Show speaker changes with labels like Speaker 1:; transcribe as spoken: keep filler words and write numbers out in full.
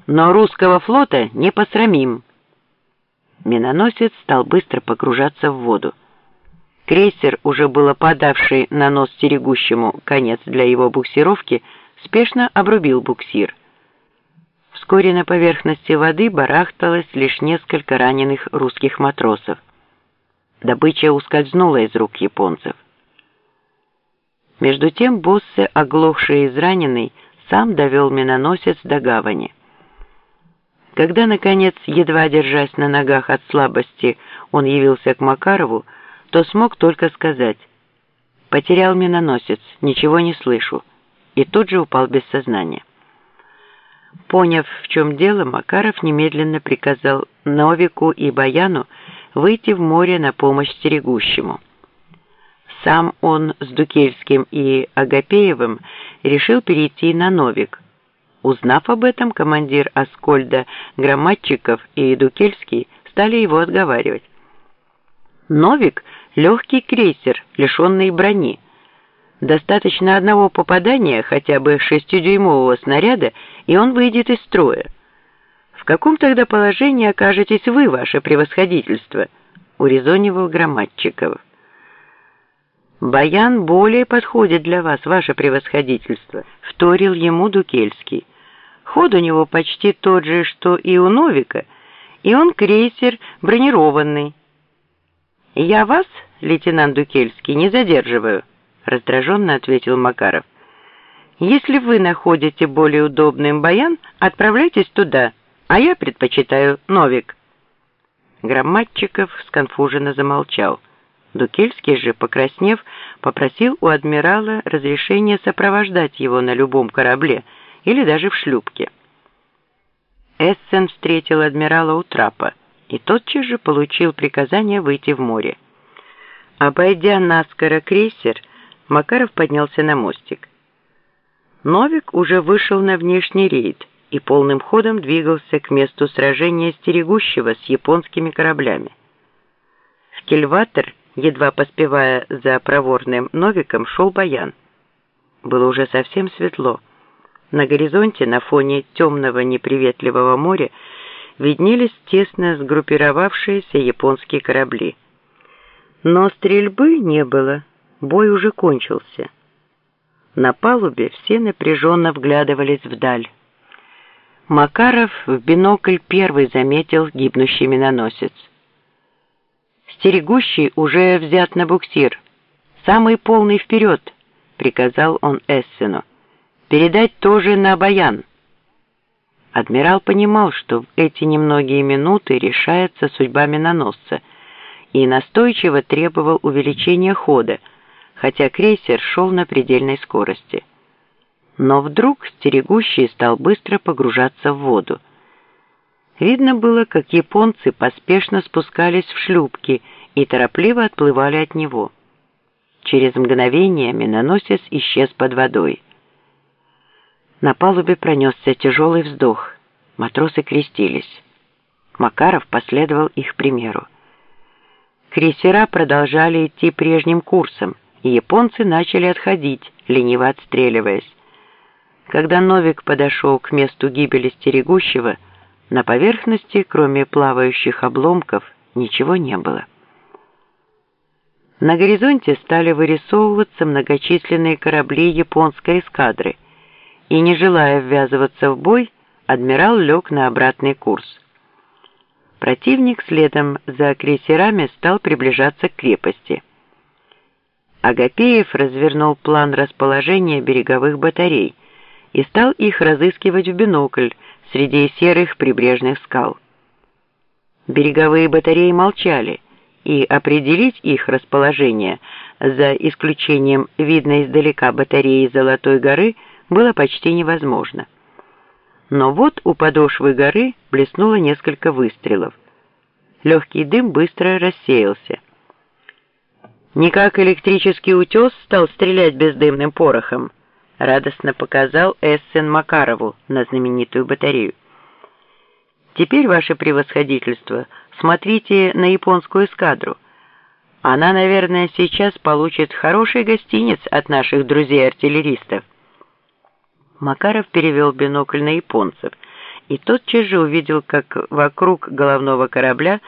Speaker 1: но русского флота не посрамим». Миноносец стал быстро погружаться в воду. Крейсер, уже было подавший на нос стерегущему конец для его буксировки, спешно обрубил буксир. Вскоре на поверхности воды барахталось лишь несколько раненых русских матросов. Добыча ускользнула из рук японцев. Между тем Боссе, оглохший и израненный, сам довел миноносец до гавани. Когда, наконец, едва держась на ногах от слабости, он явился к Макарову, то смог только сказать: «Потерял миноносец, ничего не слышу», и тут же упал без сознания. Поняв, в чем дело, Макаров немедленно приказал Новику и Баяну выйти в море на помощь стерегущему. Сам он с Дукельским и Агапеевым решил перейти на Новик. Узнав об этом, командир Аскольда Громадчиков и Дукельский стали его отговаривать. Новик — легкий крейсер, лишенный брони. Достаточно одного попадания, хотя бы шестидюймового снаряда, и он выйдет из строя. В каком тогда положении окажетесь вы, ваше превосходительство? Урезонивал Громадчиков. Баян более подходит для вас, ваше превосходительство, вторил ему Дукельский. Ход у него почти тот же, что и у Новика, и он крейсер бронированный. Я вас, лейтенант Дукельский, не задерживаю, раздраженно ответил Макаров. Если вы находите более удобным Баян, отправляйтесь туда, а я предпочитаю Новик. Громадчиков сконфуженно замолчал. Дукельский же, покраснев, попросил у адмирала разрешения сопровождать его на любом корабле или даже в шлюпке. Эссен встретил адмирала у трапа и тотчас же получил приказание выйти в море. Обойдя наскоро крейсер, Макаров поднялся на мостик. Новик уже вышел на внешний рейд и полным ходом двигался к месту сражения стерегущего с японскими кораблями. В кильватер, едва поспевая за проворным Новиком, шел Баян. Было уже совсем светло. На горизонте, на фоне темного неприветливого моря, виднелись тесно сгруппировавшиеся японские корабли. Но стрельбы не было, бой уже кончился. На палубе все напряженно вглядывались вдаль. Макаров в бинокль первый заметил гибнущий миноносец. «Стерегущий уже взят на буксир. Самый полный вперед!» — приказал он Эссену. «Передать тоже на Баян». Адмирал понимал, что в эти немногие минуты решается судьба миноносца, и настойчиво требовал увеличения хода, хотя крейсер шел на предельной скорости. Но вдруг стерегущий стал быстро погружаться в воду. Видно было, как японцы поспешно спускались в шлюпки и торопливо отплывали от него. Через мгновение миноносец исчез под водой. На палубе пронесся тяжелый вздох. Матросы крестились. Макаров последовал их примеру. Крейсера продолжали идти прежним курсом, и японцы начали отходить, лениво отстреливаясь. Когда Новик подошел к месту гибели стерегущего, на поверхности, кроме плавающих обломков, ничего не было. На горизонте стали вырисовываться многочисленные корабли японской эскадры, и, не желая ввязываться в бой, адмирал лег на обратный курс. Противник следом за крейсерами стал приближаться к крепости. Агапеев развернул план расположения береговых батарей и стал их разыскивать в бинокль среди серых прибрежных скал. Береговые батареи молчали, и определить их расположение, за исключением видной издалека батареи Золотой горы, было почти невозможно. Но вот у подошвы горы блеснуло несколько выстрелов. Легкий дым быстро рассеялся. «Не как электрический утес стал стрелять бездымным порохом», радостно показал Эссен Макарову на знаменитую батарею. «Теперь, ваше превосходительство, смотрите на японскую эскадру. Она, наверное, сейчас получит хороший гостиниц от наших друзей-артиллеристов». Макаров перевел бинокль на японцев и тотчас же увидел, как вокруг головного корабля